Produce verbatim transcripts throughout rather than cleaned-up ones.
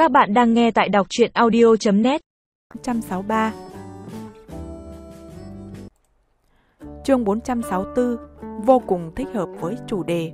Các bạn đang nghe tại đọc truyện audio chấm net. bốn trăm sáu mươi ba. Chương bốn trăm sáu mươi tư vô cùng thích hợp với chủ đề.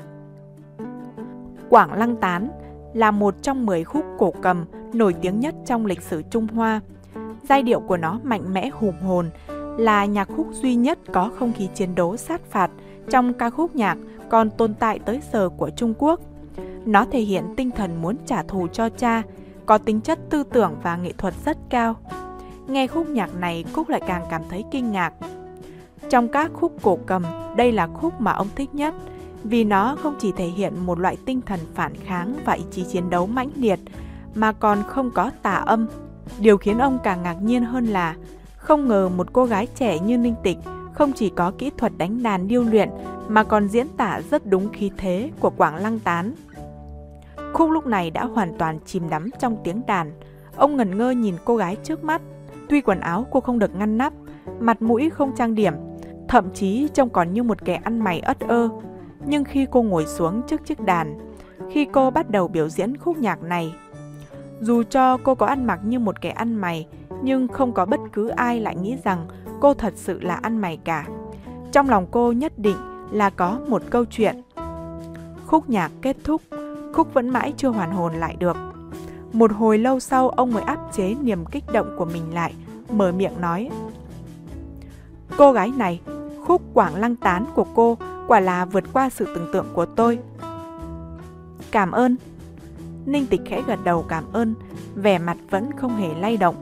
Quảng Lăng Tán là một trong mười khúc cổ cầm nổi tiếng nhất trong lịch sử Trung Hoa. Giai điệu của nó mạnh mẽ hùng hồn, là nhạc khúc duy nhất có không khí chiến đấu sát phạt trong ca khúc nhạc còn tồn tại tới giờ của Trung Quốc. Nó thể hiện tinh thần muốn trả thù cho cha, có tính chất tư tưởng và nghệ thuật rất cao. Nghe khúc nhạc này, Cúc lại càng cảm thấy kinh ngạc. Trong các khúc cổ cầm, đây là khúc mà ông thích nhất, vì nó không chỉ thể hiện một loại tinh thần phản kháng và ý chí chiến đấu mãnh liệt, mà còn không có tà âm. Điều khiến ông càng ngạc nhiên hơn là không ngờ một cô gái trẻ như Ninh Tịch không chỉ có kỹ thuật đánh đàn điêu luyện mà còn diễn tả rất đúng khí thế của Quảng Lăng Tán. Khúc lúc này đã hoàn toàn chìm đắm trong tiếng đàn. Ông ngẩn ngơ nhìn cô gái trước mắt. Tuy quần áo cô không được ngăn nắp, mặt mũi không trang điểm, thậm chí trông còn như một kẻ ăn mày ất ơ, nhưng khi cô ngồi xuống trước chiếc đàn, khi cô bắt đầu biểu diễn khúc nhạc này, dù cho cô có ăn mặc như một kẻ ăn mày, nhưng không có bất cứ ai lại nghĩ rằng cô thật sự là ăn mày cả. Trong lòng cô nhất định là có một câu chuyện. Khúc nhạc kết thúc, Cúc vẫn mãi chưa hoàn hồn lại được. Một hồi lâu sau, ông mới áp chế niềm kích động của mình lại, mở miệng nói: "Cô gái này, khúc Quảng Lăng Tán của cô quả là vượt qua sự tưởng tượng của tôi." "Cảm ơn." Ninh Tịch khẽ gật đầu cảm ơn, vẻ mặt vẫn không hề lay động.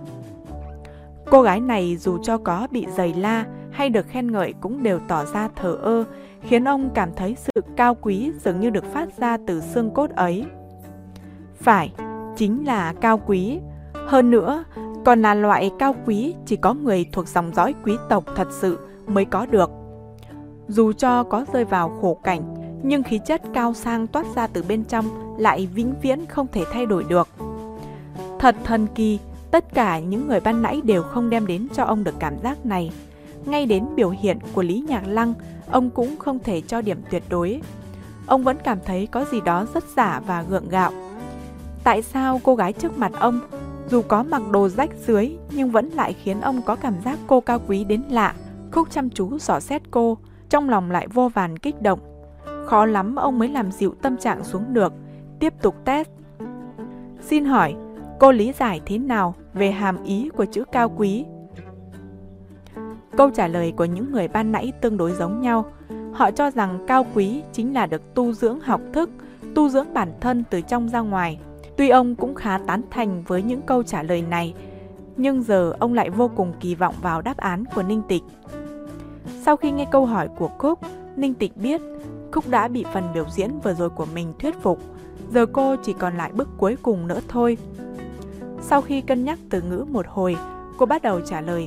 Cô gái này dù cho có bị giày la hay được khen ngợi cũng đều tỏ ra thờ ơ, khiến ông cảm thấy sự cao quý dường như được phát ra từ xương cốt ấy. Phải, chính là cao quý. Hơn nữa, còn là loại cao quý chỉ có người thuộc dòng dõi quý tộc thật sự mới có được. Dù cho có rơi vào khổ cảnh, nhưng khí chất cao sang toát ra từ bên trong lại vĩnh viễn không thể thay đổi được. Thật thần kỳ, tất cả những người ban nãy đều không đem đến cho ông được cảm giác này. Ngay đến biểu hiện của Lý Nhạc Lăng, ông cũng không thể cho điểm tuyệt đối. Ông vẫn cảm thấy có gì đó rất giả và gượng gạo. Tại sao cô gái trước mặt ông, dù có mặc đồ rách rưới nhưng vẫn lại khiến ông có cảm giác cô cao quý đến lạ? Cúc chăm chú dò xét cô, trong lòng lại vô vàn kích động. Khó lắm ông mới làm dịu tâm trạng xuống được, tiếp tục test. "Xin hỏi, cô lý giải thế nào về hàm ý của chữ cao quý?" Câu trả lời của những người ban nãy tương đối giống nhau. Họ cho rằng cao quý chính là được tu dưỡng học thức, tu dưỡng bản thân từ trong ra ngoài. Tuy ông cũng khá tán thành với những câu trả lời này, nhưng giờ ông lại vô cùng kỳ vọng vào đáp án của Ninh Tịch. Sau khi nghe câu hỏi của Cúc, Ninh Tịch biết Cúc đã bị phần biểu diễn vừa rồi của mình thuyết phục. Giờ cô chỉ còn lại bước cuối cùng nữa thôi. Sau khi cân nhắc từ ngữ một hồi, cô bắt đầu trả lời: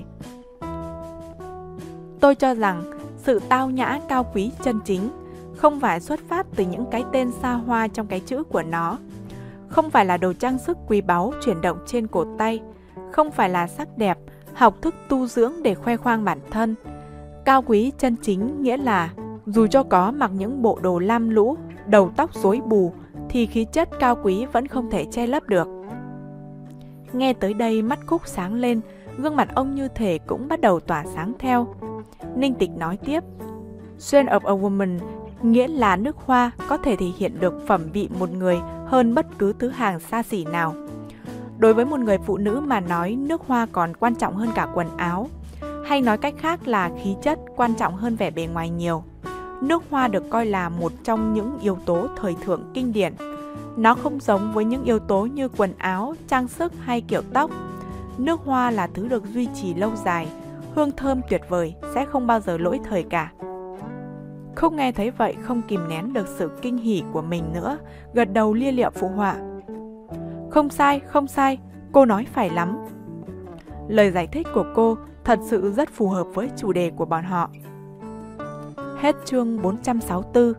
"Tôi cho rằng sự tao nhã cao quý chân chính không phải xuất phát từ những cái tên xa hoa trong cái chữ của nó, không phải là đồ trang sức quý báu chuyển động trên cổ tay, không phải là sắc đẹp, học thức tu dưỡng để khoe khoang bản thân. Cao quý chân chính nghĩa là dù cho có mặc những bộ đồ lam lũ, đầu tóc rối bù, thì khí chất cao quý vẫn không thể che lấp được." Nghe tới đây, mắt Cúc sáng lên, gương mặt ông như thể cũng bắt đầu tỏa sáng theo. Ninh Tịch nói tiếp: "Scent of a woman" nghĩa là nước hoa có thể thể hiện được phẩm vị một người hơn bất cứ thứ hàng xa xỉ nào. Đối với một người phụ nữ mà nói, nước hoa còn quan trọng hơn cả quần áo, hay nói cách khác là khí chất quan trọng hơn vẻ bề ngoài nhiều. Nước hoa được coi là một trong những yếu tố thời thượng kinh điển. Nó không giống với những yếu tố như quần áo, trang sức hay kiểu tóc. Nước hoa là thứ được duy trì lâu dài, hương thơm tuyệt vời, sẽ không bao giờ lỗi thời cả. Cúc nghe thấy vậy không kìm nén được sự kinh hỉ của mình nữa, gật đầu lia lịa phụ họa: "Không sai, không sai, cô nói phải lắm." Lời giải thích của cô thật sự rất phù hợp với chủ đề của bọn họ. Hết chương bốn trăm sáu mươi tư.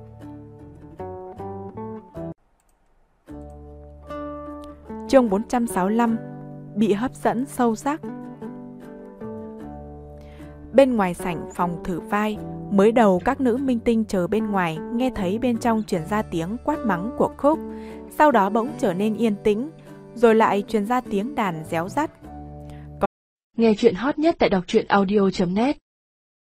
Chương bốn trăm sáu mươi lăm. Bị hấp dẫn sâu sắc. Bên ngoài sảnh phòng thử vai, mới đầu các nữ minh tinh chờ bên ngoài nghe thấy bên trong truyền ra tiếng quát mắng của Cúc, sau đó bỗng trở nên yên tĩnh. rồi lại truyền ra tiếng đàn réo rắt. Nghe chuyện hot nhất tại đọc truyện audio chấm net.